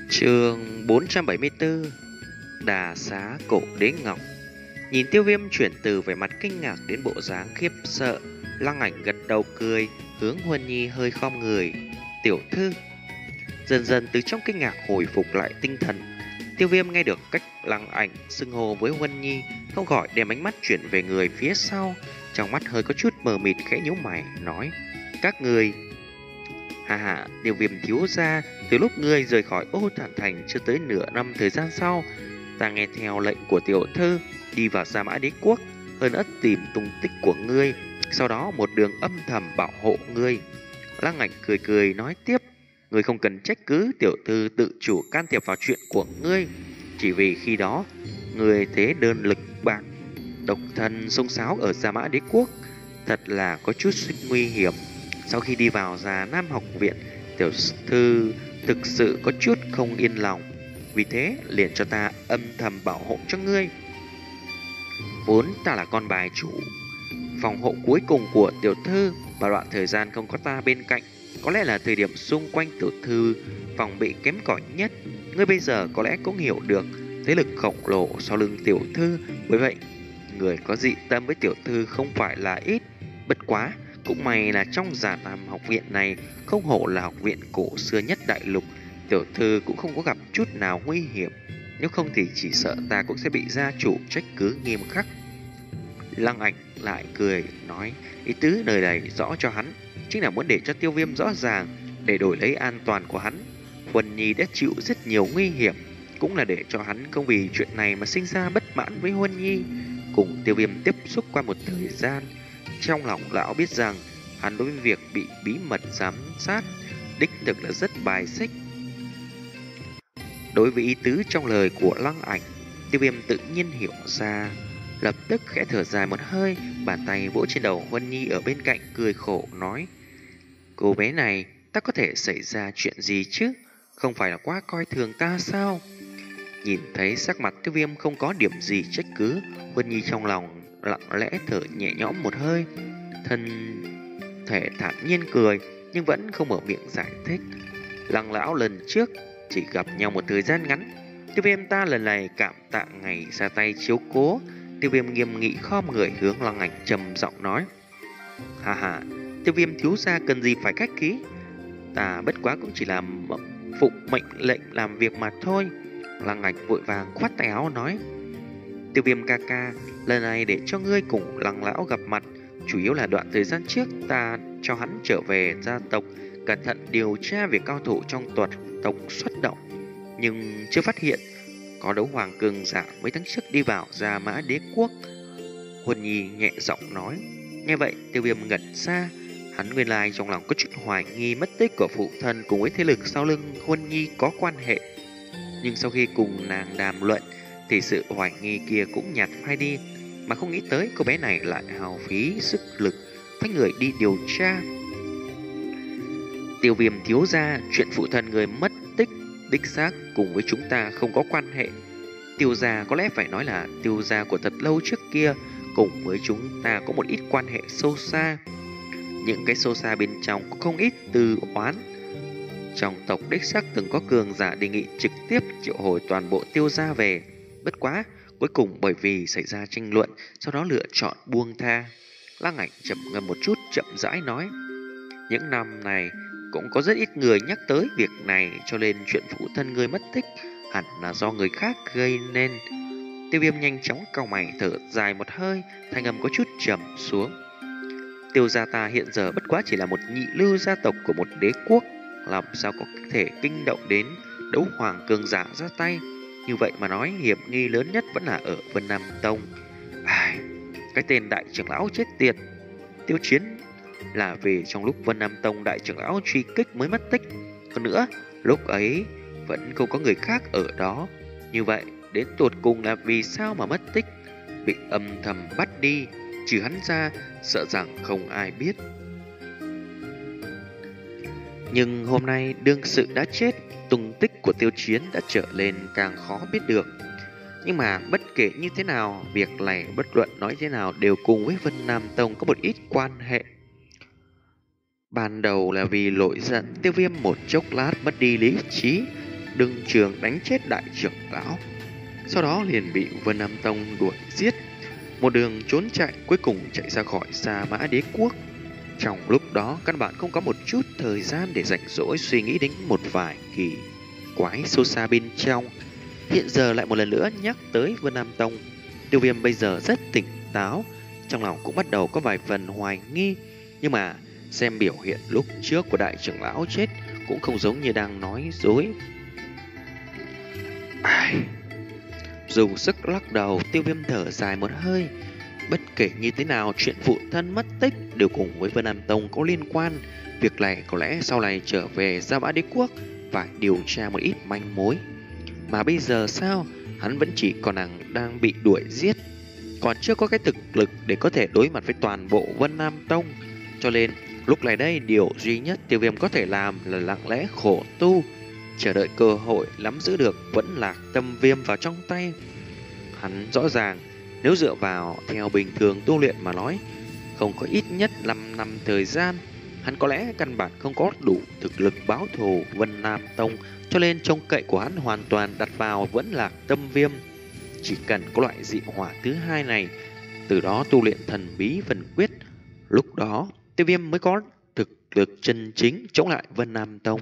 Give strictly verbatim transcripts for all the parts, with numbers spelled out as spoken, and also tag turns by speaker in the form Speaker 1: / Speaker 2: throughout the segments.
Speaker 1: Chương bốn trăm bảy mươi tư. Đà xá cổ đế ngọc. Nhìn Tiêu Viêm chuyển từ vẻ mặt kinh ngạc đến bộ dáng khiếp sợ, Lăng Ảnh gật đầu cười, hướng Huân Nhi hơi khom người. Tiểu thư. Dần dần từ trong kinh ngạc hồi phục lại tinh thần, Tiêu Viêm nghe được cách Lăng Ảnh xưng hô với Huân Nhi, không khỏi đem ánh mắt chuyển về người phía sau, trong mắt hơi có chút mờ mịt, khẽ nhíu mày nói: các người. Hà hà, Tiêu Viêm thiếu gia, từ lúc ngươi rời khỏi Ô Thản Thành chưa tới nửa năm thời gian sau, ta nghe theo lệnh của tiểu thư đi vào Gia Mã Đế Quốc, hơn nữa tìm tung tích của ngươi, sau đó một đường âm thầm bảo hộ ngươi. Lăng Ảnh cười cười nói tiếp: ngươi không cần trách cứ tiểu thư tự chủ can thiệp vào chuyện của ngươi, chỉ vì khi đó ngươi thế đơn lực bạc, độc thân xông xáo ở Gia Mã Đế Quốc, thật là có chút nguy hiểm. Sau khi đi vào Già Nam học viện, tiểu thư thực sự có chút không yên lòng, vì thế liền cho ta âm thầm bảo hộ cho ngươi. Vốn ta là con bài chủ, phòng hộ cuối cùng của tiểu thư, và đoạn thời gian không có ta bên cạnh, có lẽ là thời điểm xung quanh tiểu thư phòng bị kém cỏi nhất. Ngươi bây giờ có lẽ cũng hiểu được thế lực khổng lồ sau lưng tiểu thư, bởi vậy người có dị tâm với tiểu thư không phải là ít. Bất quá cũng may là trong Già Nam học viện này, không hổ là học viện cổ xưa nhất đại lục, tiểu thư cũng không có gặp chút nào nguy hiểm. Nếu không thì chỉ sợ ta cũng sẽ bị gia chủ trách cứ nghiêm khắc. Lăng Ảnh lại cười nói, ý tứ nơi này rõ cho hắn chính là muốn để cho Tiêu Viêm rõ ràng, để đổi lấy an toàn của hắn. Huân Nhi đã chịu rất nhiều nguy hiểm, cũng là để cho hắn không vì chuyện này mà sinh ra bất mãn với Huân Nhi. Cùng Tiêu Viêm tiếp xúc qua một thời gian, trong lòng lão biết rằng hắn đối với việc bị bí mật giám sát đích thực là rất bài xích. Đối với ý tứ trong lời của Lăng Ảnh, Tiêu Viêm tự nhiên hiểu ra, lập tức khẽ thở dài một hơi, bàn tay vỗ trên đầu Huân Nhi ở bên cạnh, cười khổ nói: cô bé này, ta có thể xảy ra chuyện gì chứ? Không phải là quá coi thường ta sao? Nhìn thấy sắc mặt Tiêu Viêm không có điểm gì trách cứ, Huân Nhi trong lòng lặng lẽ thở nhẹ nhõm một hơi, thân thể thản nhiên cười, nhưng vẫn không mở miệng giải thích. Lăng lão lần trước chỉ gặp nhau một thời gian ngắn, Tiêu Viêm ta lần này cảm tạ ngày ra tay chiếu cố. Tiêu Viêm nghiêm nghị khom người hướng Lăng Ảnh trầm giọng nói: hà hà, Tiêu Viêm thiếu gia cần gì phải khách khí, ta bất quá cũng chỉ là phụng mệnh lệnh làm việc mà thôi. Lăng Ảnh vội vàng khoát tay áo nói: Tiêu Viêm ca ca, lần này để cho ngươi cùng Lăng lão gặp mặt, chủ yếu là đoạn thời gian trước ta cho hắn trở về gia tộc, cẩn thận điều tra việc cao thủ trong tuật tộc xuất động, nhưng chưa phát hiện có đấu hoàng cường giả mấy tháng trước đi vào Gia Mã Đế Quốc. Huân Nhi nhẹ giọng nói. Nghe vậy Tiêu Viêm ngẩn ra, hắn nguyên lai trong lòng có chút hoài nghi mất tích của phụ thân cùng với thế lực sau lưng Huân Nhi có quan hệ, nhưng sau khi cùng nàng đàm luận thì sự hoài nghi kia cũng nhạt phai đi, mà không nghĩ tới cô bé này lại hao phí sức lực phái người đi điều tra. Tiêu Viêm thiếu gia, chuyện phụ thân người mất tích đích xác cùng với chúng ta không có quan hệ. Tiêu gia, có lẽ phải nói là tiêu gia của thật lâu trước kia, cùng với chúng ta có một ít quan hệ sâu xa. Những cái sâu xa bên trong có không ít từ oán. Trong tộc đích xác từng có cường giả đề nghị trực tiếp triệu hồi toàn bộ tiêu gia về, bất quá cuối cùng bởi vì xảy ra tranh luận, sau đó lựa chọn buông tha. Lăng Ảnh chậm ngâm một chút, chậm rãi nói: những năm này cũng có rất ít người nhắc tới việc này, cho nên chuyện phụ thân người mất tích hẳn là do người khác gây nên. Tiêu Viêm nhanh chóng cau mày thở dài một hơi, thanh âm có chút trầm xuống. Tiêu gia ta hiện giờ bất quá chỉ là một nhị lưu gia tộc của một đế quốc, làm sao có thể kinh động đến đấu hoàng cường giả ra tay. Như vậy mà nói, hiểm nghi lớn nhất vẫn là ở Vân Nam Tông. Ai, cái tên đại trưởng lão chết tiệt Tiêu Chiến là về trong lúc Vân Nam Tông đại trưởng lão truy kích mới mất tích. Hơn nữa, lúc ấy vẫn không có người khác ở đó. Như vậy, đến tột cùng là vì sao mà mất tích? Bị âm thầm bắt đi, trừ hắn ra, sợ rằng không ai biết. Nhưng hôm nay đương sự đã chết, tung tích của Tiêu Chiến đã trở lên càng khó biết được. Nhưng mà bất kể như thế nào, việc này bất luận nói thế nào đều cùng với Vân Nam Tông có một ít quan hệ. Ban đầu là vì nổi giận, Tiêu Viêm một chốc lát mất đi lý trí, đương trường đánh chết đại trưởng lão. Sau đó liền bị Vân Nam Tông đuổi giết, một đường trốn chạy, cuối cùng chạy ra khỏi Sa Mã Đế Quốc. Trong lúc đó, căn bản không có một chút thời gian để rảnh rỗi suy nghĩ đến một vài kỳ quái sâu xa bên trong. Hiện giờ lại một lần nữa nhắc tới Vân Nam Tông, Tiêu Viêm bây giờ rất tỉnh táo, trong lòng cũng bắt đầu có vài phần hoài nghi, nhưng mà xem biểu hiện lúc trước của đại trưởng lão chết cũng không giống như đang nói dối. Ai... Dùng sức lắc đầu, Tiêu Viêm thở dài một hơi. Bất kể như thế nào, chuyện phụ thân mất tích đều cùng với Vân Nam Tông có liên quan. Việc này có lẽ sau này trở về Sa Mã Đế Quốc phải điều tra một ít manh mối. Mà bây giờ sao? Hắn vẫn chỉ còn đang, đang bị đuổi giết, còn chưa có cái thực lực để có thể đối mặt với toàn bộ Vân Nam Tông. Cho nên lúc này đây, điều duy nhất Tiêu Viêm có thể làm là lặng lẽ khổ tu, chờ đợi cơ hội nắm giữ được Vẫn Lạc Tâm Viêm vào trong tay. Hắn rõ ràng nếu dựa vào theo bình thường tu luyện mà nói, không có ít nhất năm năm thời gian, hắn có lẽ căn bản không có đủ thực lực báo thù Vân Nam Tông, cho nên trông cậy của hắn hoàn toàn đặt vào Vẫn Lạc Tâm Viêm. Chỉ cần có loại dị hỏa thứ hai này, từ đó tu luyện thần bí phần quyết, lúc đó Tiêu Viêm mới có thực lực chân chính chống lại Vân Nam Tông.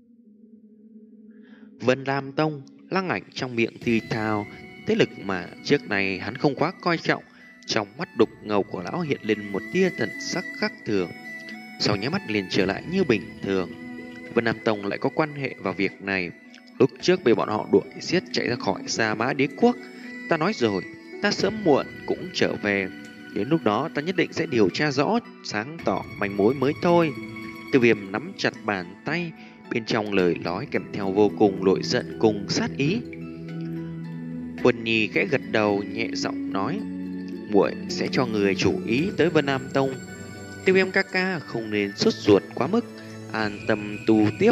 Speaker 1: Vân Nam Tông, Lăng Ảnh trong miệng thì thào, thế lực mà trước này hắn không quá coi trọng. Trong mắt đục ngầu của lão hiện lên một tia thần sắc khác thường, sau nháy mắt liền trở lại như bình thường. Vân Nam Tông lại có quan hệ vào việc này. Lúc trước bị bọn họ đuổi giết chạy ra khỏi Sa Mã Đế Quốc, ta nói rồi, ta sớm muộn cũng trở về. Đến lúc đó ta nhất định sẽ điều tra rõ, sáng tỏ manh mối mới thôi. Tiêu Viêm nắm chặt bàn tay, bên trong lời nói kèm theo vô cùng nổi giận cùng sát ý. Huân Nhi khẽ gật đầu nhẹ giọng nói, muội sẽ cho người chủ ý tới Vân Nam Tông. Tiêu Viêm ca ca không nên sốt ruột quá mức, an tâm tu tiếp,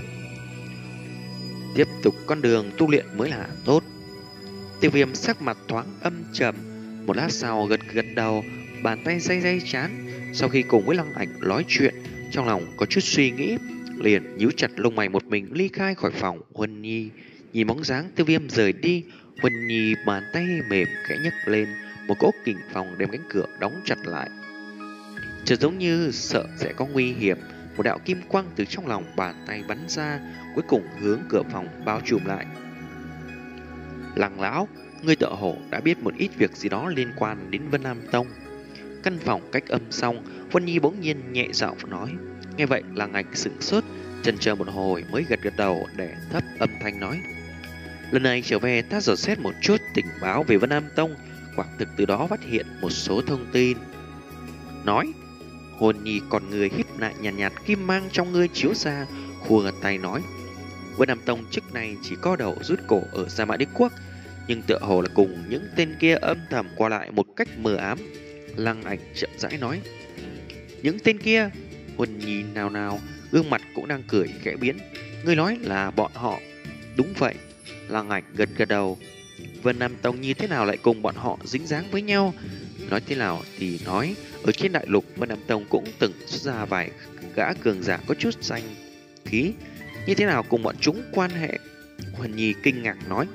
Speaker 1: tiếp tục con đường tu luyện mới là tốt. Tiêu Viêm sắc mặt thoáng âm trầm, một lát sau gật gật đầu, bàn tay day day chán. Sau khi cùng với Lăng Ảnh nói chuyện, trong lòng có chút suy nghĩ, liền nhíu chặt lông mày một mình ly khai khỏi phòng Huân Nhi. Nhìn bóng dáng Tiêu Viêm rời đi, Huân Nhi bàn tay mềm khẽ nhấc lên, một cỗ kình phòng đem cánh cửa đóng chặt lại. Chợt giống như sợ sẽ có nguy hiểm, một đạo kim quang từ trong lòng bàn tay bắn ra, cuối cùng hướng cửa phòng bao trùm lại. Lăng lão, ngươi tựa hồ đã biết một ít việc gì đó liên quan đến Vân Nam Tông. Căn phòng cách âm xong, Huân Nhi bỗng nhiên nhẹ giọng nói. Nghe vậy Lăng Ảnh sững sốt, chần chờ một hồi mới gật gật đầu để thấp âm thanh nói, lần này trở về ta dò xét một chút tình báo về Vân Nam Tông, quả thực từ đó phát hiện một số thông tin. Nói, Huân Nhi còn người híp lại nhàn nhạt, nhạt kim mang trong ngươi chiếu ra, khua tay nói, Vân Nam Tông trước này chỉ có đầu rút cổ ở Sa Mã Đế Quốc, nhưng tựa hồ là cùng những tên kia âm thầm qua lại một cách mờ ám. Lăng Ảnh chậm rãi nói, những tên kia? Huân Nhi nào nào, gương mặt cũng đang cười khẽ biến. Ngươi nói là bọn họ? Đúng vậy. Lăng Ảnh gật gật đầu. Vân Nam Tông như thế nào lại cùng bọn họ dính dáng với nhau? Nói thế nào thì nói, ở trên đại lục Vân Nam Tông cũng từng xuất ra vài gã cường giả có chút danh khí, như thế nào cùng bọn chúng quan hệ? Huân Nhi kinh ngạc nói,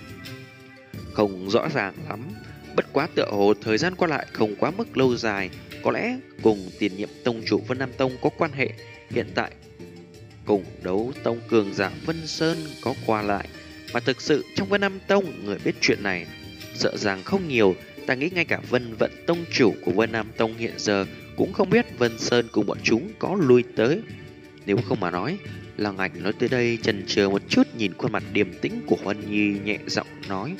Speaker 1: không rõ ràng lắm, bất quá tựa hồ thời gian qua lại không quá mức lâu dài, có lẽ cùng tiền nhiệm tông chủ Vân Nam Tông có quan hệ. Hiện tại cùng đấu tông cường giả Vân Sơn có qua lại, mà thực sự trong Vân Nam Tông người biết chuyện này sợ rằng không nhiều. Ta nghĩ ngay cả Vân Vận tông chủ của Vân Nam Tông hiện giờ cũng không biết Vân Sơn cùng bọn chúng có lui tới. Nếu không mà nói, Lăng Ảnh nói tới đây chần chờ một chút, nhìn khuôn mặt điềm tĩnh của Huân Nhi nhẹ giọng nói,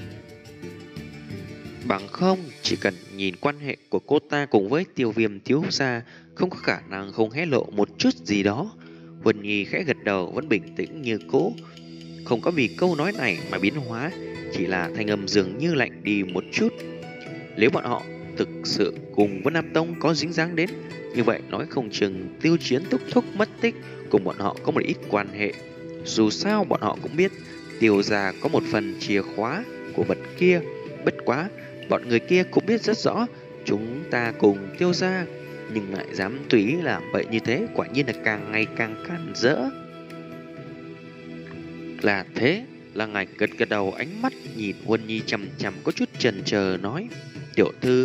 Speaker 1: bằng không chỉ cần nhìn quan hệ của cô ta cùng với Tiêu Viêm thiếu gia, không có khả năng không hé lộ một chút gì đó. Huân Nhi khẽ gật đầu, vẫn bình tĩnh như cũ, không có vì câu nói này mà biến hóa, chỉ là thanh âm dường như lạnh đi một chút. Nếu bọn họ thực sự cùng Vân Nam Tông có dính dáng đến, như vậy nói không chừng Tiêu Chiến thúc thúc mất tích cùng bọn họ có một ít quan hệ. Dù sao bọn họ cũng biết Tiêu gia có một phần chìa khóa của vật kia. Bất quá bọn người kia cũng biết rất rõ chúng ta cùng Tiêu gia, nhưng lại dám tùy ý làm vậy như thế, quả nhiên là càng ngày càng càn rỡ. Là thế, Lăng Ảnh gật gật đầu, ánh mắt nhìn Huân Nhi chằm chằm có chút chần chờ nói: tiểu thư,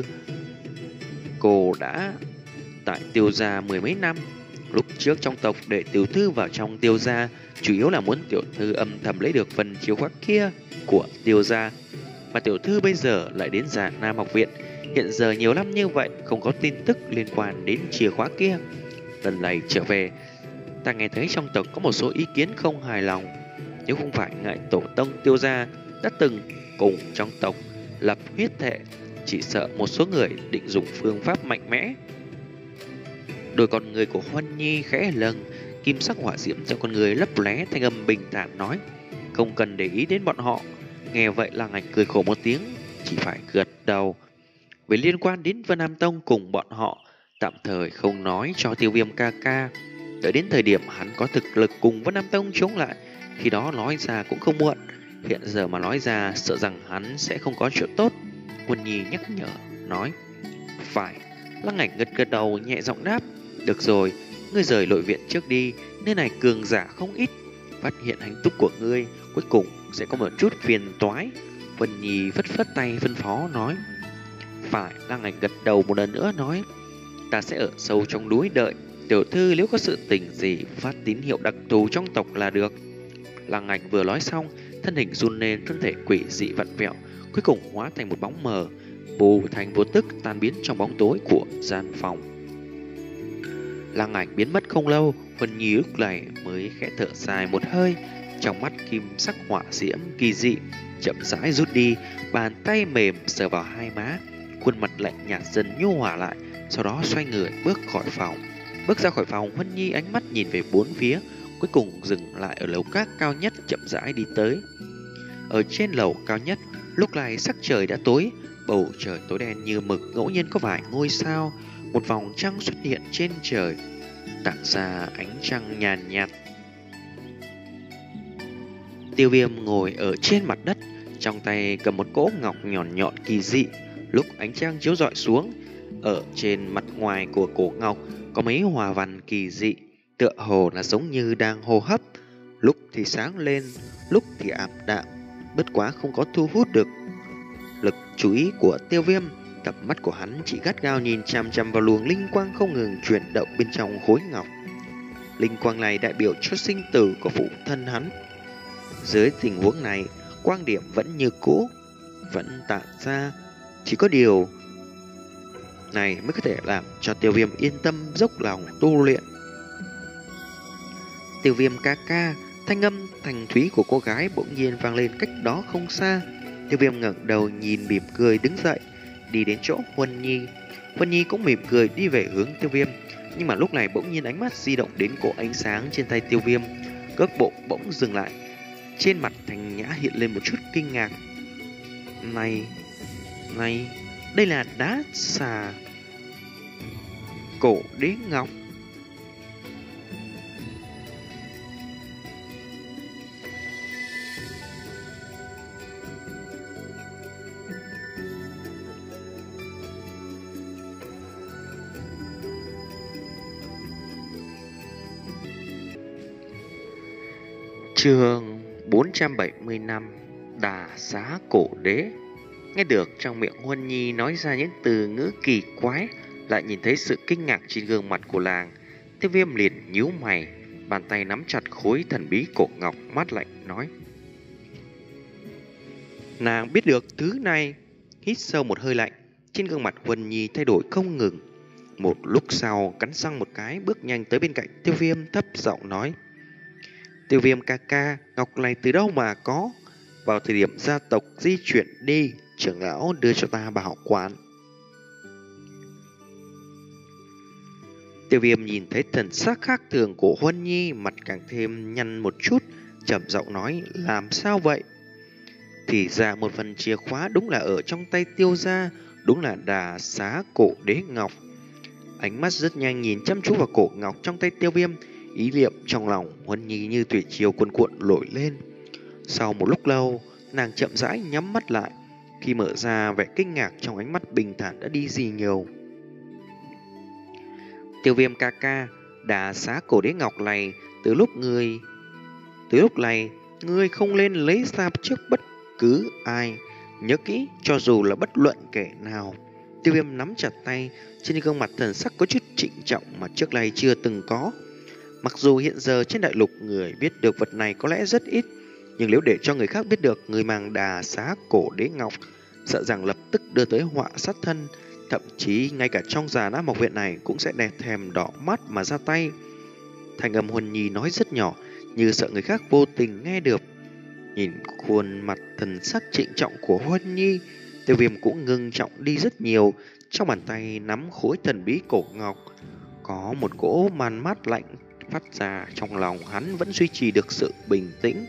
Speaker 1: cô đã tại Tiêu gia mười mấy năm. Lúc trước trong tộc để tiểu thư vào trong Tiêu gia chủ yếu là muốn tiểu thư âm thầm lấy được phần chìa khóa kia của Tiêu gia. Mà tiểu thư bây giờ lại đến Già Nam học viện, hiện giờ nhiều năm như vậy không có tin tức liên quan đến chìa khóa kia. Lần này trở về, ta nghe thấy trong tộc có một số ý kiến không hài lòng. Nếu không phải ngại tổ tông Tiêu gia đã từng cùng trong tộc lập huyết thệ, chỉ sợ một số người định dùng phương pháp mạnh mẽ. Đôi con người của Huân Nhi khẽ lâng, kim sắc hỏa diễm trong con người lấp lóe, thanh âm bình thản nói: không cần để ý đến bọn họ. Nghe vậy Lăng Ảnh cười khổ một tiếng, chỉ phải gật đầu. Về liên quan đến Vân Nam Tông cùng bọn họ, tạm thời không nói cho Tiêu Viêm ca ca. Đợi đến thời điểm hắn có thực lực cùng Vân Nam Tông chống lại, khi đó nói ra cũng không muộn. Hiện giờ mà nói ra sợ rằng hắn sẽ không có chuyện tốt. Huân Nhi nhắc nhở nói: phải. Lăng Ảnh gật gật đầu nhẹ giọng đáp: được rồi, ngươi rời nội viện trước đi, nơi này cường giả không ít. Phát hiện hành tung của ngươi, cuối cùng sẽ có một chút phiền toái. Huân Nhi phất phất tay phân phó nói: phải. Lăng Ảnh gật đầu một lần nữa nói: ta sẽ ở sâu trong núi đợi tiểu thư, nếu có sự tình gì phát tín hiệu đặc thù trong tộc là được. Lăng Ảnh vừa nói xong, thân hình run lên, thân thể quỷ dị vặn vẹo, cuối cùng hóa thành một bóng mờ, vô thành vô tức tan biến trong bóng tối của gian phòng. Lăng Ảnh biến mất không lâu, Huân Nhi lúc này mới khẽ thở dài một hơi, trong mắt kim sắc hỏa diễm kỳ dị chậm rãi rút đi, bàn tay mềm sờ vào hai má, khuôn mặt lạnh nhạt dần nhu hòa lại, sau đó xoay người bước khỏi phòng. Bước ra khỏi phòng, Huân Nhi ánh mắt nhìn về bốn phía, cuối cùng dừng lại ở lầu các cao nhất, chậm rãi đi tới. Ở trên lầu cao nhất, lúc này sắc trời đã tối, bầu trời tối đen như mực, ngẫu nhiên có vài ngôi sao, một vòng trăng xuất hiện trên trời, tản ra ánh trăng nhàn nhạt. Tiêu Viêm ngồi ở trên mặt đất, trong tay cầm một cỗ ngọc nhọn nhọn kỳ dị. Lúc ánh trăng chiếu rọi xuống, ở trên mặt ngoài của cổ ngọc có mấy hòa văn kỳ dị, tựa hồ là giống như đang hô hấp, lúc thì sáng lên, lúc thì ảm đạm, bất quá không có thu hút được lực chú ý của Tiêu Viêm. Cặp mắt của hắn chỉ gắt gao nhìn chằm chằm vào luồng linh quang không ngừng chuyển động bên trong khối ngọc. Linh quang này đại biểu cho sinh tử của phụ thân hắn. Dưới tình huống này, quang điểm vẫn như cũ, vẫn tản ra, chỉ có điều này mới có thể làm cho Tiêu Viêm yên tâm dốc lòng tu luyện. Tiêu Viêm ca ca, thanh âm thành thúy của cô gái bỗng nhiên vang lên cách đó không xa. Tiêu Viêm ngẩng đầu nhìn, mỉm cười đứng dậy, đi đến chỗ Huân Nhi. Huân Nhi cũng mỉm cười đi về hướng Tiêu Viêm, nhưng mà lúc này bỗng nhiên ánh mắt di động đến cỗ ánh sáng trên tay Tiêu Viêm, cước bộ bỗng dừng lại, trên mặt Thành Nhã hiện lên một chút kinh ngạc. Này, này, đây là đá xà cổ đế ngọc. Chương bốn trăm bảy mươi lăm, Đà Xá Cổ Đế. Nghe được trong miệng Huân Nhi nói ra những từ ngữ kỳ quái, lại nhìn thấy sự kinh ngạc trên gương mặt của làng, Tiêu Viêm liền nhíu mày, bàn tay nắm chặt khối thần bí cổ ngọc, mát lạnh nói: nàng biết được thứ này. Hít sâu một hơi lạnh, trên gương mặt Huân Nhi thay đổi không ngừng. Một lúc sau cắn răng một cái, bước nhanh tới bên cạnh Tiêu Viêm, thấp giọng nói: Tiêu Viêm ca ca, ngọc này từ đâu mà có? Vào thời điểm gia tộc di chuyển đi, trưởng lão đưa cho ta bảo quản. Tiêu Viêm nhìn thấy thần sắc khác thường của Huân Nhi, mặt càng thêm nhăn một chút, trầm giọng nói: làm sao vậy? Thì ra một phần chìa khóa đúng là ở trong tay Tiêu gia, đúng là Đà Xá Cổ Đế Ngọc. Ánh mắt rất nhanh nhìn chăm chú vào cổ ngọc trong tay Tiêu Viêm, ý niệm trong lòng Huân Nhi như thủy triều cuồn cuộn nổi lên. Sau một lúc lâu, nàng chậm rãi nhắm mắt lại, khi mở ra vẻ kinh ngạc trong ánh mắt bình thản đã đi gì nhiều. Tiêu Viêm ca ca, Đà Xá Cổ Đế Ngọc này từ lúc người từ lúc này Ngươi không nên lấy ra trước bất cứ ai. Nhớ kỹ, cho dù là bất luận kẻ nào. Tiêu Viêm nắm chặt tay, trên gương mặt thần sắc có chút trịnh trọng mà trước nay chưa từng có. Mặc dù hiện giờ trên đại lục người biết được vật này có lẽ rất ít, nhưng nếu để cho người khác biết được người mang Đà Xá Cổ Đế Ngọc, sợ rằng lập tức đưa tới họa sát thân. Thậm chí ngay cả trong Già Nam Học Viện này cũng sẽ đẹp thèm đỏ mắt mà ra tay. Thành âm Huân Nhi nói rất nhỏ, như sợ người khác vô tình nghe được. Nhìn khuôn mặt thần sắc trịnh trọng của Huân Nhi, Tiêu Viêm cũng ngưng trọng đi rất nhiều. Trong bàn tay nắm khối thần bí cổ ngọc, có một cỗ màn mát lạnh phát ra, trong lòng hắn vẫn duy trì được sự bình tĩnh.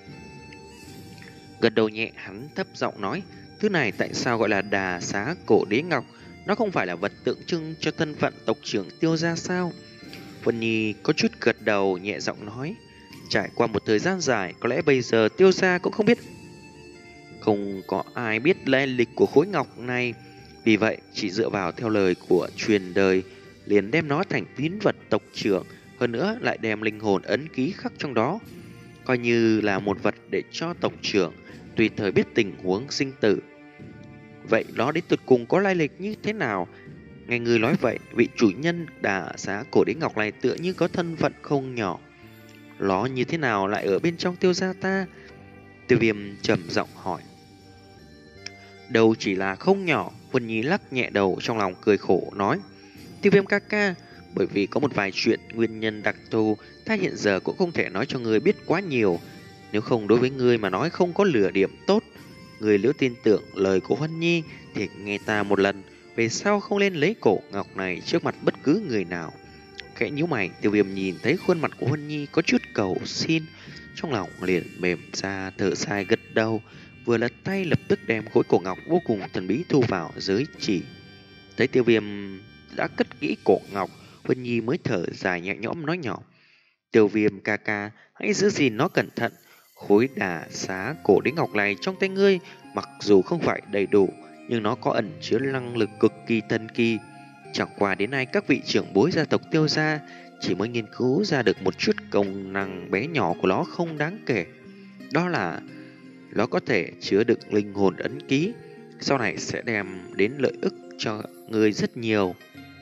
Speaker 1: Gật đầu nhẹ, hắn thấp giọng nói, thứ này tại sao gọi là Đà Xá Cổ Đế Ngọc? Nó không phải là vật tượng trưng cho thân phận tộc trưởng Tiêu gia sao? Vân Nhi có chút gật đầu nhẹ giọng nói, trải qua một thời gian dài, có lẽ bây giờ Tiêu gia cũng không biết, không có ai biết lai lịch của khối ngọc này. Vì vậy, chỉ dựa vào theo lời của truyền đời, liền đem nó thành tín vật tộc trưởng, hơn nữa lại đem linh hồn ấn ký khắc trong đó, coi như là một vật để cho tộc trưởng tùy thời biết tình huống sinh tử. Vậy nó đến tuyệt cùng có lai lịch như thế nào? Nghe người nói vậy, vị chủ nhân Đà Xá Cổ Đế Ngọc này tựa như có thân phận không nhỏ. Nó như thế nào lại ở bên trong Tiêu gia ta? Tiêu Viêm trầm giọng hỏi. Đâu chỉ là không nhỏ, Vân Nhi lắc nhẹ đầu, trong lòng cười khổ nói, Tiêu Viêm ca ca, bởi vì có một vài chuyện nguyên nhân đặc thù, ta hiện giờ cũng không thể nói cho ngươi biết quá nhiều. Nếu không, đối với ngươi mà nói không có lửa điểm tốt. Ngươi nếu tin tưởng lời của Vân Nhi thì nghe ta một lần, về sau không nên lấy cổ ngọc này trước mặt bất cứ người nào. Khẽ nhíu mày, Tiêu Viêm nhìn thấy khuôn mặt của Vân Nhi có chút cầu xin, trong lòng liền mềm ra, thở dài gật đầu, vừa lật tay lập tức đem khối cổ ngọc vô cùng thần bí thu vào giới chỉ. Thấy Tiêu Viêm đã cất kỹ cổ ngọc, Vân Nhi mới thở dài nhẹ nhõm nói nhỏ, Tiêu Viêm ca ca, hãy giữ gìn nó cẩn thận. Khối Đà Xá Cổ Đế Ngọc này trong tay ngươi, mặc dù không phải đầy đủ, nhưng nó có ẩn chứa năng lực cực kỳ thần kỳ. Chẳng qua đến nay các vị trưởng bối gia tộc Tiêu gia chỉ mới nghiên cứu ra được một chút công năng bé nhỏ của nó không đáng kể. Đó là nó có thể chứa đựng linh hồn ấn ký, sau này sẽ đem đến lợi ích cho người rất nhiều.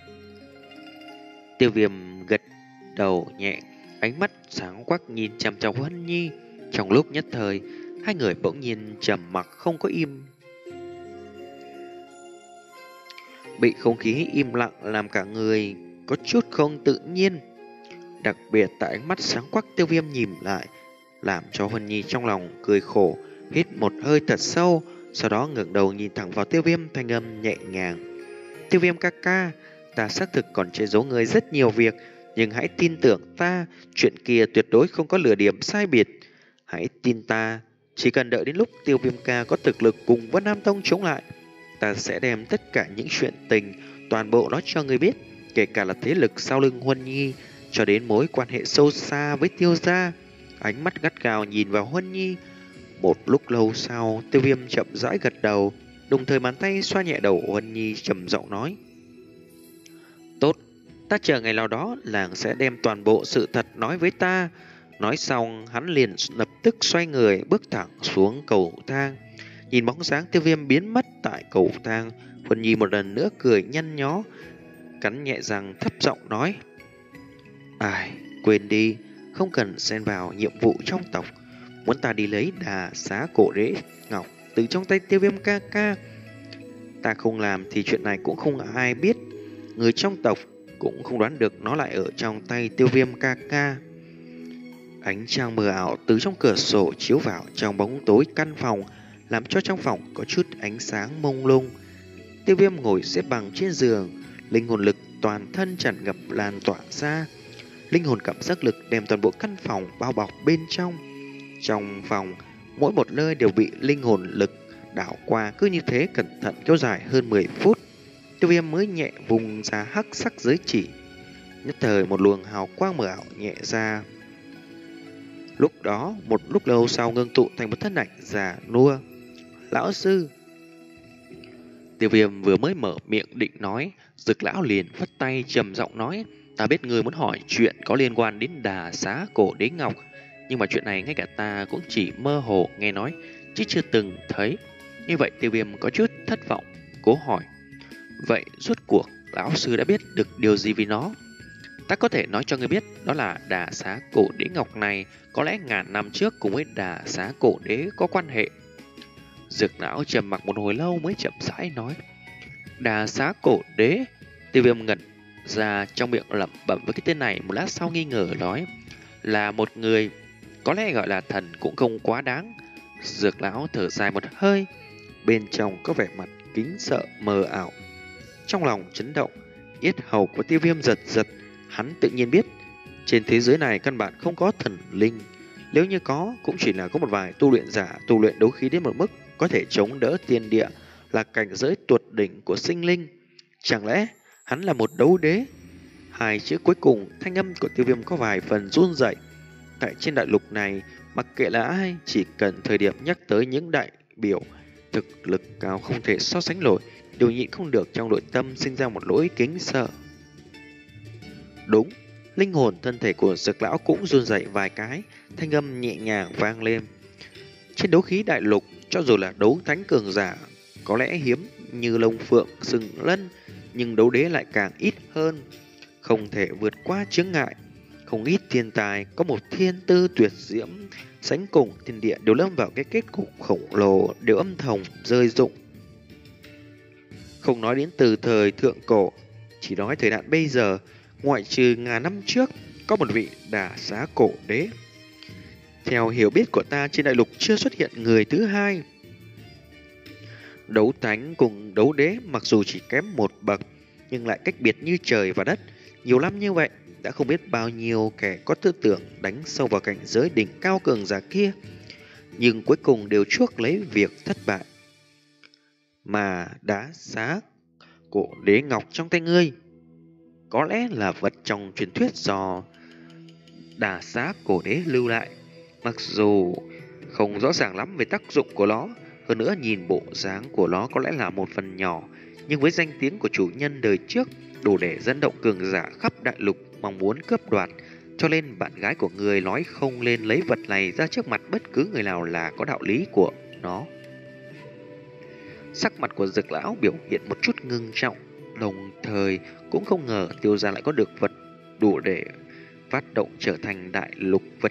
Speaker 1: Tiêu Viêm gật đầu nhẹ, ánh mắt sáng quắc nhìn chằm chằm Vân Nhi. Trong lúc nhất thời, hai người bỗng nhiên trầm mặc không có im. Bị không khí im lặng làm cả người có chút không tự nhiên. Đặc biệt tại ánh mắt sáng quắc Tiêu Viêm nhìn lại, làm cho Vân Nhi trong lòng cười khổ, hít một hơi thật sâu, sau đó ngẩng đầu nhìn thẳng vào Tiêu Viêm, thanh âm nhẹ nhàng. Tiêu Viêm ca ca, ta xác thực còn che giấu người rất nhiều việc, nhưng hãy tin tưởng ta, chuyện kia tuyệt đối không có lừa điểm sai biệt. Hãy tin ta, chỉ cần đợi đến lúc Tiêu Viêm ca có thực lực cùng Vân Nam Tông chống lại, ta sẽ đem tất cả những chuyện tình toàn bộ nói cho người biết, kể cả là thế lực sau lưng Huân Nhi, cho đến mối quan hệ sâu xa với Tiêu gia. Ánh mắt gắt gao nhìn vào Huân Nhi. Một lúc lâu sau, Tiêu Viêm chậm rãi gật đầu, đồng thời bàn tay xoa nhẹ đầu Huân Nhi, trầm giọng nói, tốt, ta chờ ngày nào đó làng sẽ đem toàn bộ sự thật nói với ta. Nói xong, hắn liền lập tức xoay người bước thẳng xuống cầu thang. Nhìn bóng dáng Tiêu Viêm biến mất tại cầu thang, Huân Nhi một lần nữa cười nhăn nhó, cắn nhẹ răng thấp giọng nói, ai, quên đi, không cần xen vào nhiệm vụ trong tộc. Muốn ta đi lấy Đà Xá Cổ Đế Ngọc từ trong tay Tiêu Viêm ca ca, ta không làm thì chuyện này cũng không ai biết. Người trong tộc cũng không đoán được nó lại ở trong tay Tiêu Viêm ca ca. Ánh trăng mờ ảo từ trong cửa sổ chiếu vào trong bóng tối căn phòng, làm cho trong phòng có chút ánh sáng mông lung. Tiêu Viêm ngồi xếp bằng trên giường, linh hồn lực toàn thân tràn ngập lan tỏa ra. Linh hồn cảm giác lực đem toàn bộ căn phòng bao bọc bên trong. Trong phòng, mỗi một nơi đều bị linh hồn lực đảo qua, cứ như thế cẩn thận kéo dài hơn mười phút. Tiêu Viêm mới nhẹ vùng ra hắc sắc giới chỉ. Nhất thời một luồng hào quang mờ ảo nhẹ ra. Lúc đó, một lúc lâu sau ngưng tụ thành một thân ảnh già nua. Lão sư. Tiêu Viêm vừa mới mở miệng định nói, Dực lão liền phất tay trầm giọng nói, ta biết người muốn hỏi chuyện có liên quan đến Đà Xá Cổ Đế Ngọc. Nhưng mà chuyện này ngay cả ta cũng chỉ mơ hồ nghe nói, chứ chưa từng thấy. Như vậy Tiêu Viêm có chút thất vọng, cố hỏi. Vậy rốt cuộc lão sư đã biết được điều gì về nó? Ta có thể nói cho ngươi biết, đó là đà xá cổ đế ngọc này có lẽ ngàn năm trước cùng với đà xá cổ đế có quan hệ. Dược lão trầm mặc một hồi lâu mới chậm rãi nói. Đà xá cổ đế. Tiêu Viêm ngẩn ra, trong miệng lẩm bẩm với cái tên này, một lát sau nghi ngờ nói. Là một người, có lẽ gọi là thần cũng không quá đáng. Dược lão thở dài một hơi, bên trong có vẻ mặt kính sợ mờ ảo. Trong lòng chấn động, yết hầu của Tiêu Viêm giật giật. Hắn tự nhiên biết, trên thế giới này căn bản không có thần linh. Nếu như có, cũng chỉ là có một vài tu luyện giả tu luyện đấu khí đến một mức có thể chống đỡ thiên địa, là cảnh giới tuyệt đỉnh của sinh linh. Chẳng lẽ hắn là một đấu đế? Hai chữ cuối cùng, thanh âm của Tiêu Viêm có vài phần run rẩy. Tại trên đại lục này, mặc kệ là ai, chỉ cần thời điểm nhắc tới những đại biểu thực lực cao không thể so sánh nổi, đều nhịn không được trong nội tâm sinh ra một nỗi kính sợ. Đúng, linh hồn thân thể của Dược lão cũng run rẩy vài cái, thanh âm nhẹ nhàng vang lên. Trên đấu khí đại lục, cho dù là đấu thánh cường giả có lẽ hiếm như Long Phượng, Sừng Lân, nhưng đấu đế lại càng ít hơn, không thể vượt qua chướng ngại. Không ít thiên tài có một thiên tư tuyệt diễm, sánh cùng thiên địa đều lâm vào cái kết cục khổng lồ, đều âm thầm rơi rụng. Không nói đến từ thời thượng cổ, chỉ nói thời đại bây giờ, ngoại trừ ngàn năm trước, có một vị đả xá cổ đế. Theo hiểu biết của ta, trên đại lục chưa xuất hiện người thứ hai. Đấu thánh cùng đấu đế mặc dù chỉ kém một bậc, nhưng lại cách biệt như trời và đất. Nhiều năm như vậy, đã không biết bao nhiêu kẻ có tư tưởng đánh sâu vào cảnh giới đỉnh cao cường giả kia, nhưng cuối cùng đều chuốc lấy việc thất bại. Mà đá xá cổ đế ngọc trong tay ngươi có lẽ là vật trong truyền thuyết do đà xá cổ đế lưu lại. Mặc dù không rõ ràng lắm về tác dụng của nó, hơn nữa nhìn bộ dáng của nó có lẽ là một phần nhỏ, nhưng với danh tiếng của chủ nhân đời trước đủ để dẫn động cường giả khắp đại lục mong muốn cướp đoạt, cho nên bạn gái của người nói không lên lấy vật này ra trước mặt bất cứ người nào là có đạo lý của nó. Sắc mặt của Dược lão biểu hiện một chút ngưng trọng, đồng thời cũng không ngờ Tiêu gia lại có được vật đủ để phát động trở thành đại lục vật.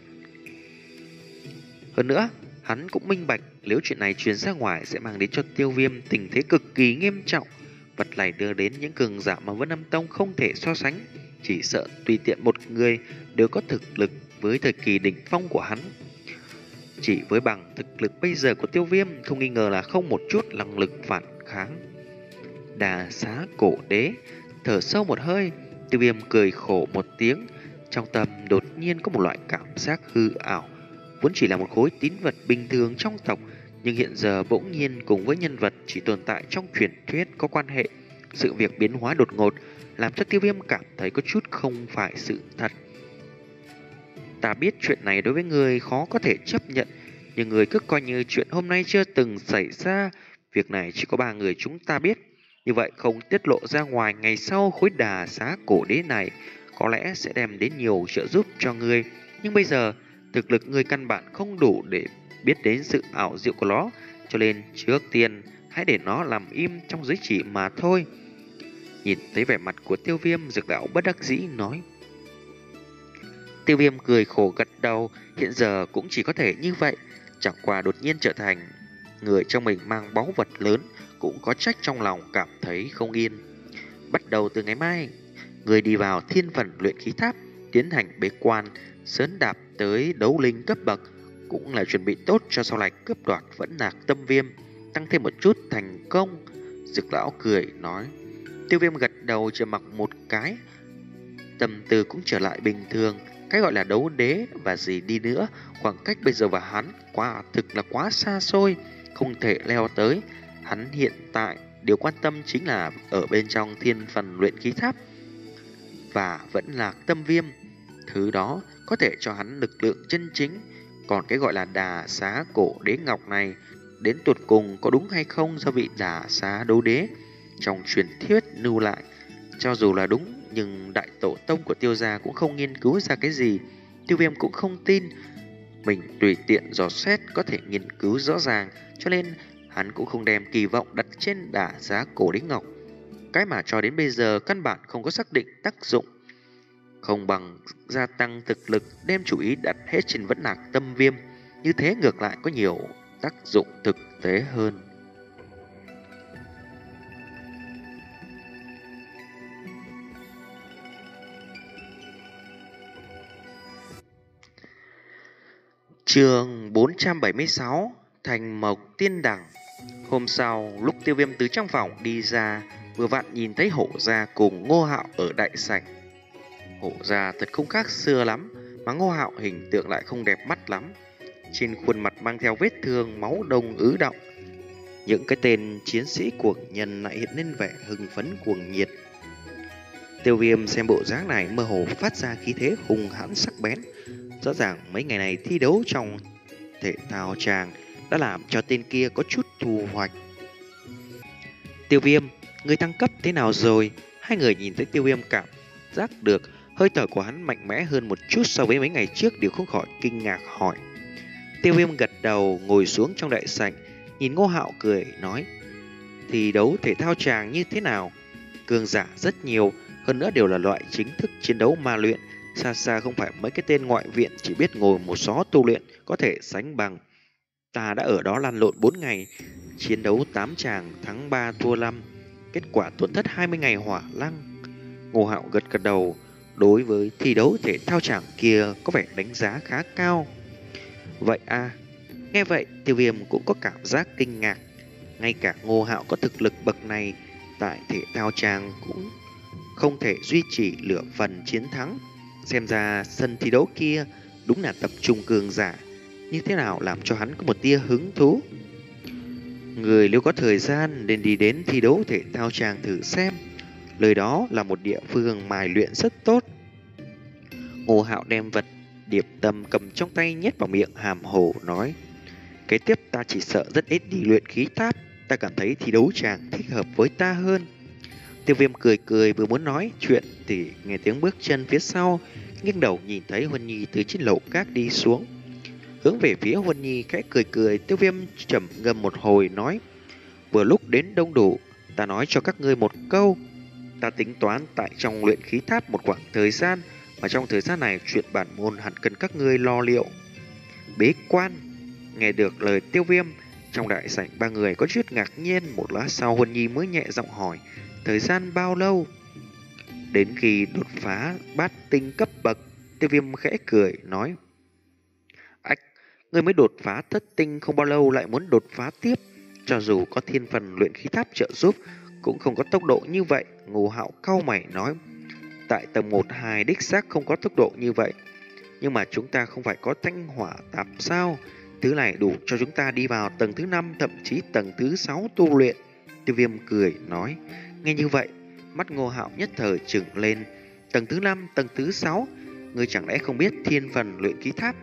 Speaker 1: Hơn nữa, hắn cũng minh bạch nếu chuyện này truyền ra ngoài sẽ mang đến cho Tiêu Viêm tình thế cực kỳ nghiêm trọng. Vật này đưa đến những cường giả mà Vân Âm Tông không thể so sánh, chỉ sợ tùy tiện một người đều có thực lực với thời kỳ đỉnh phong của hắn. Chỉ với bằng thực lực bây giờ của Tiêu Viêm, không nghi ngờ là không một chút năng lực phản kháng. Đà xá cổ đế, thở sâu một hơi, Tiêu Viêm cười khổ một tiếng, trong tâm đột nhiên có một loại cảm giác hư ảo. Vốn chỉ là một khối tín vật bình thường trong tộc, nhưng hiện giờ bỗng nhiên cùng với nhân vật chỉ tồn tại trong truyền thuyết có quan hệ. Sự việc biến hóa đột ngột làm cho Tiêu Viêm cảm thấy có chút không phải sự thật. Ta biết chuyện này đối với người khó có thể chấp nhận, nhưng người cứ coi như chuyện hôm nay chưa từng xảy ra. Việc này chỉ có ba người chúng ta biết, như vậy không tiết lộ ra ngoài, ngày sau khối đà xá cổ đế này có lẽ sẽ đem đến nhiều trợ giúp cho ngươi. Nhưng bây giờ thực lực ngươi căn bản không đủ để biết đến sự ảo diệu của nó, cho nên trước tiên hãy để nó làm im trong giới chỉ mà thôi. Nhìn thấy vẻ mặt của Tiêu Viêm, Dược lão bất đắc dĩ nói. Tiêu Viêm cười khổ gật đầu, hiện giờ cũng chỉ có thể như vậy. Chẳng qua đột nhiên trở thành người trong mình mang báu vật lớn, cũng có trách trong lòng cảm thấy không yên. Bắt đầu từ ngày mai, người đi vào thiên phần luyện khí tháp, tiến hành bế quan, sớm đạp tới đấu linh cấp bậc, cũng là chuẩn bị tốt cho sau này cướp đoạt Vẫn Lạc Tâm Viêm, tăng thêm một chút thành công. Dược lão cười nói. Tiêu Viêm gật đầu trầm mặc một cái, tâm tư cũng trở lại bình thường. Cái gọi là đấu đế và gì đi nữa, khoảng cách bây giờ và hắn quả thực là quá xa xôi, không thể leo tới. Hắn hiện tại điều quan tâm chính là ở bên trong thiên phần luyện khí tháp và Vẫn Lạc Tâm Viêm. Thứ đó có thể cho hắn lực lượng chân chính. Còn cái gọi là đà xá cổ đế ngọc này, đến tuột cùng có đúng hay không do vị đà xá đấu đế trong truyền thuyết lưu lại. Cho dù là đúng, nhưng đại tổ tông của Tiêu gia cũng không nghiên cứu ra cái gì. Tiêu Viêm cũng không tin. mình tùy tiện dò xét có thể nghiên cứu rõ ràng, cho nên hắn cũng không đem kỳ vọng đặt trên đả giá cổ đế ngọc. Cái mà cho đến bây giờ căn bản không có xác định tác dụng. Không bằng gia tăng thực lực, đem chủ ý đặt hết trên vẫn lạc tâm viêm. Như thế ngược lại có nhiều tác dụng thực tế hơn. Chương bốn trăm bảy mươi sáu, Thành Mộc Tiên Đẳng. Hôm sau, lúc Tiêu Viêm từ trong phòng đi ra, vừa vặn nhìn thấy Hổ Gia cùng Ngô Hạo ở đại sảnh. Hổ Gia thật không khác xưa lắm, mà Ngô Hạo hình tượng lại không đẹp mắt lắm. Trên khuôn mặt mang theo vết thương, máu đông ứ đọng. Những cái tên chiến sĩ cuồng nhân lại hiện lên vẻ hưng phấn cuồng nhiệt. Tiêu Viêm xem bộ dáng này mơ hồ phát ra khí thế hung hãn sắc bén. Rõ ràng mấy ngày này thi đấu trong thể thao tràng đã làm cho tên kia có chút thu hoạch. Tiêu Viêm, người tăng cấp thế nào rồi? Hai người nhìn thấy Tiêu Viêm cảm giác được hơi thở của hắn mạnh mẽ hơn một chút so với mấy ngày trước, đều không khỏi kinh ngạc hỏi. Tiêu Viêm gật đầu, ngồi xuống trong đại sảnh, nhìn Ngô Hạo cười nói: thi đấu thể thao tràng như thế nào? Cường giả rất nhiều, hơn nữa đều là loại chính thức chiến đấu ma luyện, xa xa không phải mấy cái tên ngoại viện chỉ biết ngồi một xó tu luyện có thể sánh bằng. Ta đã ở đó lăn lộn bốn ngày, chiến đấu tám tràng, thắng ba thua năm, kết quả tổn thất hai mươi ngày hỏa lăng. Ngô Hạo gật gật đầu, đối với thi đấu thể thao tràng kia có vẻ đánh giá khá cao. Vậy à? Nghe vậy, Tiêu Viêm cũng có cảm giác kinh ngạc. Ngay cả Ngô Hạo có thực lực bậc này, tại thể thao tràng cũng không thể duy trì lửa phần chiến thắng. Xem ra sân thi đấu kia đúng là tập trung cường giả, như thế nào làm cho hắn có một tia hứng thú. Người nếu có thời gian nên đi đến thi đấu thể thao tràng thử xem, lời đó là một địa phương mài luyện rất tốt. Ngô Hạo đem vật điệp tâm cầm trong tay nhét vào miệng hàm hồ nói: kế tiếp ta chỉ sợ rất ít đi luyện khí tháp, ta cảm thấy thi đấu tràng thích hợp với ta hơn. Tiêu Viêm cười cười vừa muốn nói chuyện thì nghe tiếng bước chân phía sau, nghiêng đầu nhìn thấy Huân Nhi từ trên lầu các đi xuống. Hướng về phía Huân Nhi khẽ cười cười, Tiêu Viêm trầm ngâm một hồi nói: vừa lúc đến đông đủ, ta nói cho các ngươi một câu. Ta tính toán tại trong luyện khí tháp một khoảng thời gian, mà trong thời gian này chuyện bản môn hẳn cần các ngươi lo liệu. Bế quan. Nghe được lời Tiêu Viêm, trong đại sảnh ba người có chút ngạc nhiên. Một lát sau Huân Nhi mới nhẹ giọng hỏi: thời gian bao lâu? Đến khi đột phá bát tinh cấp bậc. Tiêu Viêm khẽ cười nói: ách, ngươi mới đột phá thất tinh không bao lâu lại muốn đột phá tiếp. Cho dù có thiên phần luyện khí tháp trợ giúp cũng không có tốc độ như vậy. Ngô Hạo cau mày nói: tại tầng một, hai đích xác không có tốc độ như vậy, nhưng mà chúng ta không phải có thanh hỏa tạp sao? Thứ này đủ cho chúng ta đi vào tầng thứ năm, thậm chí tầng thứ sáu tu luyện. Tiêu Viêm cười nói. Nghe như vậy, mắt Ngô Hạo nhất thời trừng lên. Tầng thứ năm, tầng thứ sáu, ngươi chẳng lẽ không biết thiên phần luyện khí tháp?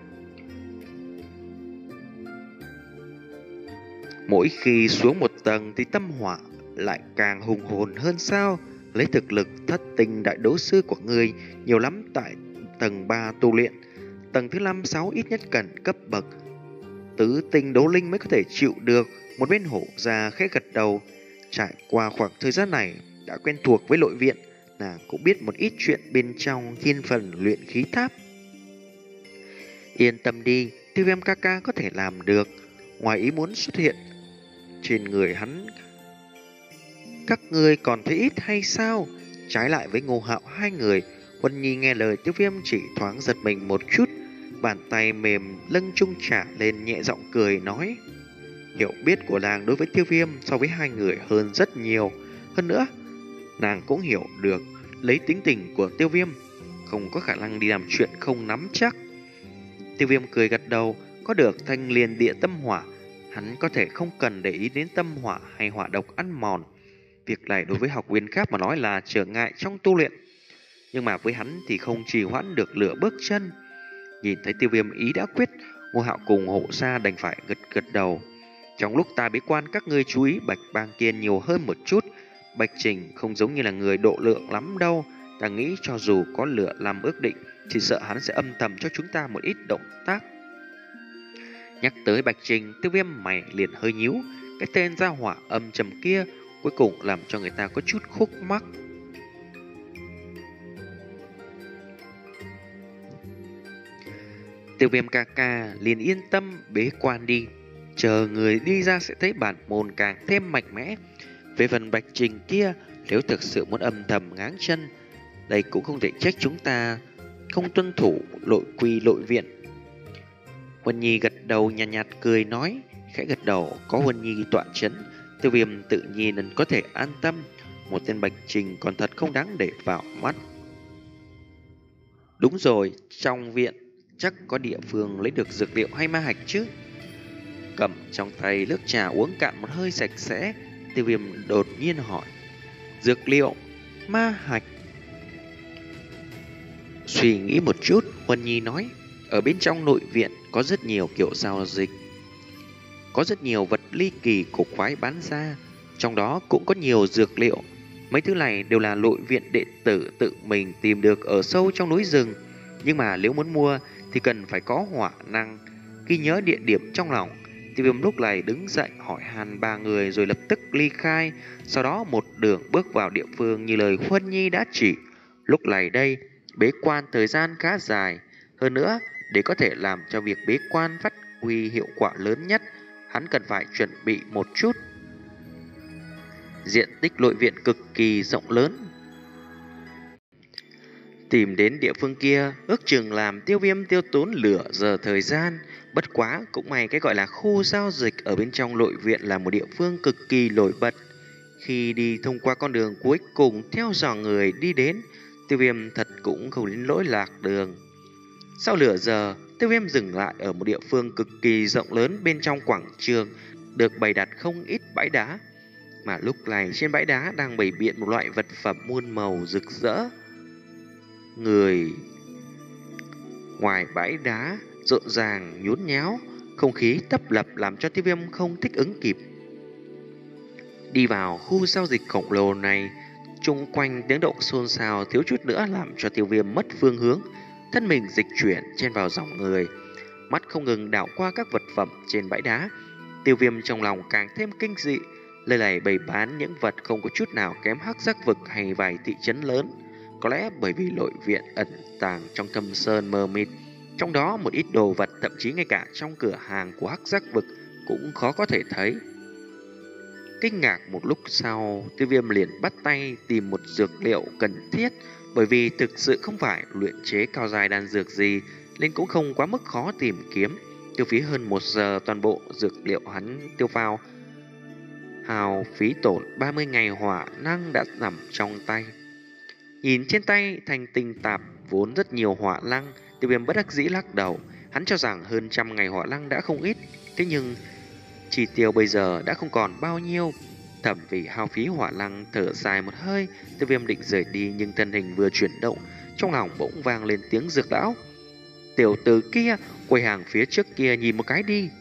Speaker 1: Mỗi khi xuống một tầng thì tâm hỏa lại càng hùng hồn hơn sao? Lấy thực lực thất tinh đại đấu sư của ngươi, nhiều lắm tại tầng ba tu luyện, tầng thứ năm, sáu ít nhất cần cấp bậc tứ tinh đấu linh mới có thể chịu được. Một bên Hổ Gia khẽ gật đầu. Trải qua khoảng thời gian này đã quen thuộc với nội viện, nàng cũng biết một ít chuyện bên trong thiên phần luyện khí tháp. Yên tâm đi, Tiêu Viêm ca ca có thể làm được. Ngoài ý muốn xuất hiện trên người hắn, các ngươi còn thấy ít hay sao? Trái lại với Ngô Hạo hai người, Huân Nhi nghe lời Tiêu Viêm chỉ thoáng giật mình một chút, bàn tay mềm lưng trung trả lên, nhẹ giọng cười nói: hiểu biết của nàng đối với Tiêu Viêm so với hai người hơn rất nhiều. Hơn nữa, nàng cũng hiểu được lấy tính tình của Tiêu Viêm không có khả năng đi làm chuyện không nắm chắc. Tiêu Viêm cười gật đầu. Có được thanh liền địa tâm hỏa, hắn có thể không cần để ý đến tâm hỏa hay hỏa độc ăn mòn. Việc này đối với học viên khác mà nói là trở ngại trong tu luyện, nhưng mà với hắn thì không trì hoãn được lửa bước chân. Nhìn thấy Tiêu Viêm ý đã quyết, Ngô Hạo cùng Hộ Gia đành phải gật gật đầu. Trong lúc ta bế quan, các ngươi chú ý Bạch Bang Kiên nhiều hơn một chút. Bạch Trình không giống như là người độ lượng lắm đâu. Ta nghĩ cho dù có lửa làm ước định, chỉ sợ hắn sẽ âm thầm cho chúng ta một ít động tác. Nhắc tới Bạch Trình, Tiêu Viêm mày liền hơi nhíu. Cái tên gia hỏa âm trầm kia cuối cùng làm cho người ta có chút khúc mắc. Tiêu Viêm ca ca liền yên tâm bế quan đi, chờ người đi ra sẽ thấy bản môn càng thêm mạnh mẽ. Về phần Bạch Trình kia, nếu thực sự muốn âm thầm ngáng chân, đây cũng không thể trách chúng ta không tuân thủ nội quy nội viện. Huân Nhi gật đầu nhàn nhạt, nhạt cười nói, khẽ gật đầu có Huân Nhi tọa chấn, Tiêu Viêm tự nhiên có thể an tâm. Một tên Bạch Trình còn thật không đáng để vào mắt. Đúng rồi, trong viện chắc có địa phương lấy được dược liệu hay ma hạch chứ? Cầm trong tay nước trà uống cạn một hơi sạch sẽ, Tiêu Viêm đột nhiên hỏi. Dược liệu, ma hạch. Suy nghĩ một chút, Huân Nhi nói, ở bên trong nội viện có rất nhiều kiểu giao dịch, có rất nhiều vật ly kỳ cổ quái bán ra, trong đó cũng có nhiều dược liệu. Mấy thứ này đều là nội viện đệ tử tự mình tìm được ở sâu trong núi rừng, nhưng mà nếu muốn mua thì cần phải có hỏa năng. Khi nhớ địa điểm trong lòng, Tiêu Viêm lúc này đứng dậy hỏi han ba người rồi lập tức ly khai, sau đó một đường bước vào địa phương như lời Huân Nhi đã chỉ. Lúc này đây, bế quan thời gian khá dài, hơn nữa để có thể làm cho việc bế quan phát huy hiệu quả lớn nhất, hắn cần phải chuẩn bị một chút. Diện tích nội viện cực kỳ rộng lớn. Tìm đến địa phương kia, ước chừng làm Tiêu Viêm tiêu tốn lửa giờ thời gian. Bất quá, cũng may cái gọi là khu giao dịch ở bên trong nội viện là một địa phương cực kỳ nổi bật. Khi đi thông qua con đường cuối cùng theo dò người đi đến, Tiêu Viêm thật cũng không đến lỗi lạc đường. Sau nửa giờ, Tiêu Viêm dừng lại ở một địa phương cực kỳ rộng lớn bên trong quảng trường, được bày đặt không ít bãi đá. Mà lúc này trên bãi đá đang bày biện một loại vật phẩm muôn màu rực rỡ. Người ngoài bãi đá rộn ràng nhốn nháo, không khí tấp lập làm cho Tiêu Viêm không thích ứng kịp. Đi vào khu giao dịch khổng lồ này, chung quanh tiếng động xôn xao thiếu chút nữa làm cho Tiêu Viêm mất phương hướng, thân mình dịch chuyển chen vào dòng người, mắt không ngừng đảo qua các vật phẩm trên bãi đá. Tiêu Viêm trong lòng càng thêm kinh dị, nơi này bày bán những vật không có chút nào kém hắc giác vực hay vài thị trấn lớn. Có lẽ bởi vì nội viện ẩn tàng trong thâm sơn mờ mịt, trong đó một ít đồ vật thậm chí ngay cả trong cửa hàng của hắc giác vực cũng khó có thể thấy. Kinh ngạc một lúc sau, Tiêu Viêm liền bắt tay tìm một dược liệu cần thiết, bởi vì thực sự không phải luyện chế cao dài đan dược gì nên cũng không quá mức khó tìm kiếm. Tiêu phí hơn một giờ toàn bộ dược liệu hắn tiêu phao hào phí tổn ba mươi ngày hỏa năng đã nằm trong tay. Nhìn trên tay thành tinh tạp vốn rất nhiều hỏa năng, Tiêu Viêm bất đắc dĩ lắc đầu. Hắn cho rằng hơn trăm ngày hỏa năng đã không ít, thế nhưng chi tiêu bây giờ đã không còn bao nhiêu. Thẩm vì hao phí hỏa năng thở dài một hơi, Tiêu Viêm định rời đi nhưng thân hình vừa chuyển động, trong lòng bỗng vang lên tiếng dược lão. Tiểu tử kia, quầy hàng phía trước kia nhìn một cái đi.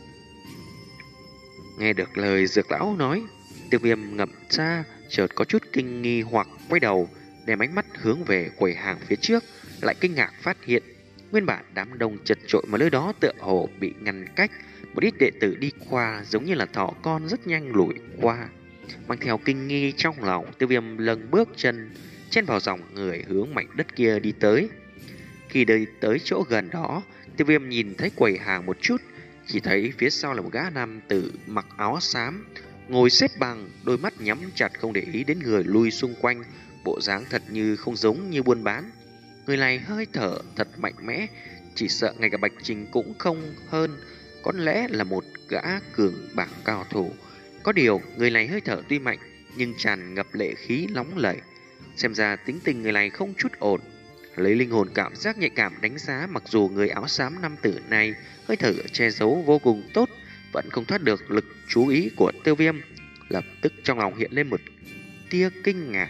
Speaker 1: Nghe được lời dược lão nói, Tiêu Viêm ngậm ra, chợt có chút kinh nghi hoặc quay đầu, đem ánh mắt hướng về quầy hàng phía trước, lại kinh ngạc phát hiện nguyên bản đám đông chật chội mà nơi đó tựa hồ bị ngăn cách. Một ít đệ tử đi qua giống như là thỏ con rất nhanh lủi qua. Mang theo kinh nghi trong lòng, Tiêu Viêm lần bước chân chen vào dòng người hướng mảnh đất kia đi tới. Khi đi tới chỗ gần đó, Tiêu Viêm nhìn thấy quầy hàng một chút, chỉ thấy phía sau là một gã nam tử mặc áo xám, ngồi xếp bằng, đôi mắt nhắm chặt không để ý đến người lui xung quanh, bộ dáng thật như không giống như buôn bán. Người này hơi thở thật mạnh mẽ, chỉ sợ ngay cả Bạch Trình cũng không hơn, có lẽ là một gã cường bảng cao thủ. Có điều, người này hơi thở tuy mạnh, nhưng tràn ngập lệ khí nóng lẩy. Xem ra tính tình người này không chút ổn. Lấy linh hồn cảm giác nhạy cảm đánh giá, mặc dù người áo xám nam tử này hơi thở che giấu vô cùng tốt, vẫn không thoát được lực chú ý của Tiêu Viêm. Lập tức trong lòng hiện lên một tia kinh ngạc.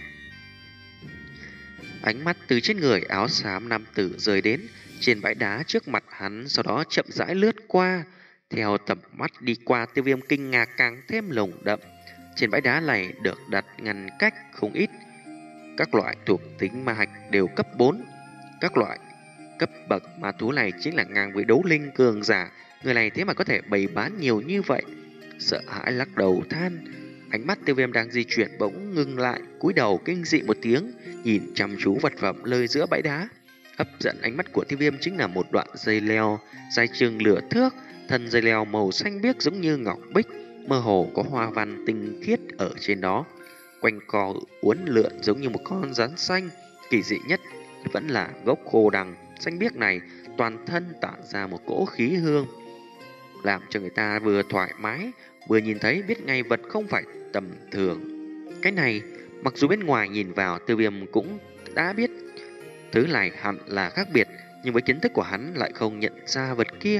Speaker 1: Ánh mắt từ trên người áo xám nam tử rời đến trên bãi đá trước mặt hắn, sau đó chậm rãi lướt qua. Theo tầm mắt đi qua, Tiêu Viêm kinh ngạc càng thêm lồng đậm. Trên bãi đá này được đặt ngăn cách không ít các loại thuộc tính ma hạch đều cấp bốn. Các loại cấp bậc ma thú này chính là ngang với đấu linh cường giả, Người này thế mà có thể bày bán nhiều như vậy. Sợ hãi lắc đầu than. Ánh mắt Tiêu Viêm đang di chuyển bỗng ngưng lại, cúi đầu kinh dị một tiếng, nhìn chăm chú vật phẩm lơi giữa bãi đá. Hấp dẫn ánh mắt của Tiêu Viêm chính là một đoạn dây leo dài chừng nửa thước, thân dây leo màu xanh biếc giống như ngọc bích, mơ hồ có hoa văn tinh khiết ở trên đó, quanh co uốn lượn giống như một con rắn xanh. Kỳ dị nhất vẫn là gốc khô đằng xanh biếc này, toàn thân tản ra một cỗ khí hương, làm cho người ta vừa thoải mái, vừa nhìn thấy biết ngay vật không phải tầm thường. Cái này, mặc dù bên ngoài nhìn vào Tiêu Viêm cũng đã biết thứ này hẳn là khác biệt, nhưng với kiến thức của hắn lại không nhận ra vật kia.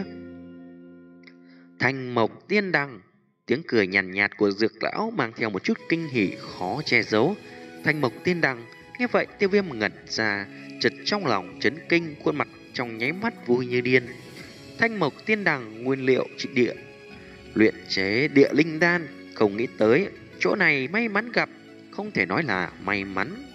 Speaker 1: Thanh mộc tiên đằng. Tiếng cười nhàn nhạt, nhạt của Dược lão mang theo một chút kinh hỉ khó che giấu. Thanh mộc tiên đằng. Nghe vậy Tiêu Viêm ngẩn ra, chợt trong lòng chấn kinh, khuôn mặt trong nháy mắt vui như điên. Thanh mộc tiên đằng, nguyên liệu trị địa, luyện chế địa linh đan. Không nghĩ tới chỗ này may mắn gặp, không thể nói là may mắn